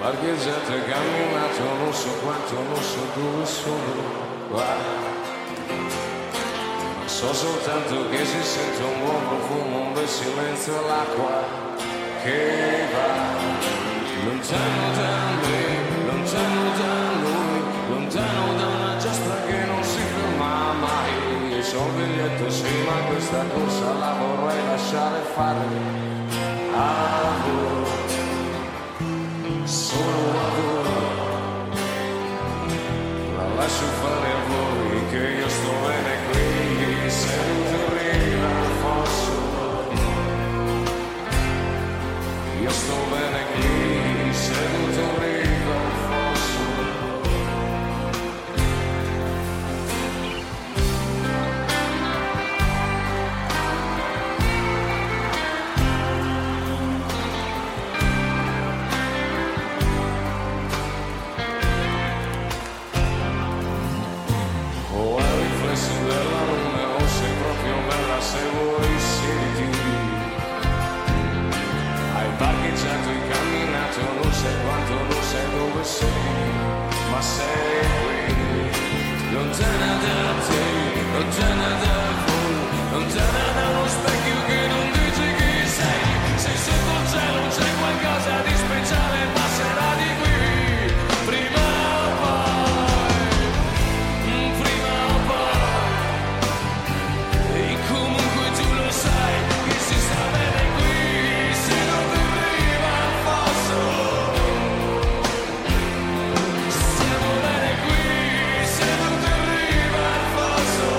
parcheggiato e camminato, non so quanto, non so dove sono, guarda. So soltanto che si sente un buon profumo, un bel silenzio, l'acqua che va lontano da me, lontano da noi, lontano da una giostra che non si ferma mai. Io so un biglietto, sì, ma questa corsa la vorrei lasciare fare a voi, solo a voi, la lascio fare a voi che io sto bene qui. Seduto in riva al fosso, io sto bene qui, seduto in riva al fosso. Oh, è il riflesso della luna, sei proprio bella se vuoi senti. Hai parcheggiato e camminato, non sai quanto, non sai dove sei, ma sei qui, lontana da te, lontana da voi, lontana da uno specchio che non dice chi sei. Sei sotto il cielo, c'è qualcosa di speciale, passerà di qui, prima o poi, prima o poi. E comunque tu lo sai che si sta bene qui, se non ti arriva al fosso. Stiamo bene qui, se non ti arriva al fosso.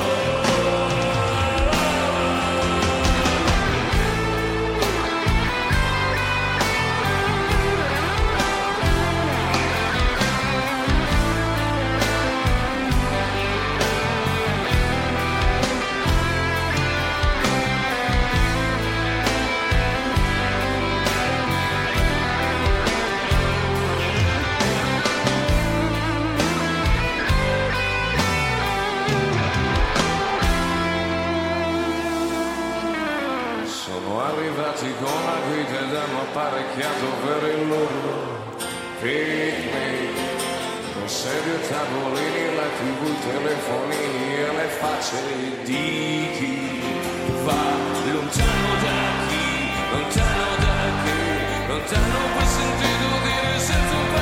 Sono arrivati con la guida ed hanno apparecchiato per il loro picnic, con sedie e tavolini, la TV, i telefonini e le facce di chi va lontano da chi, lontano da chi, lontano quel sentito dire senza un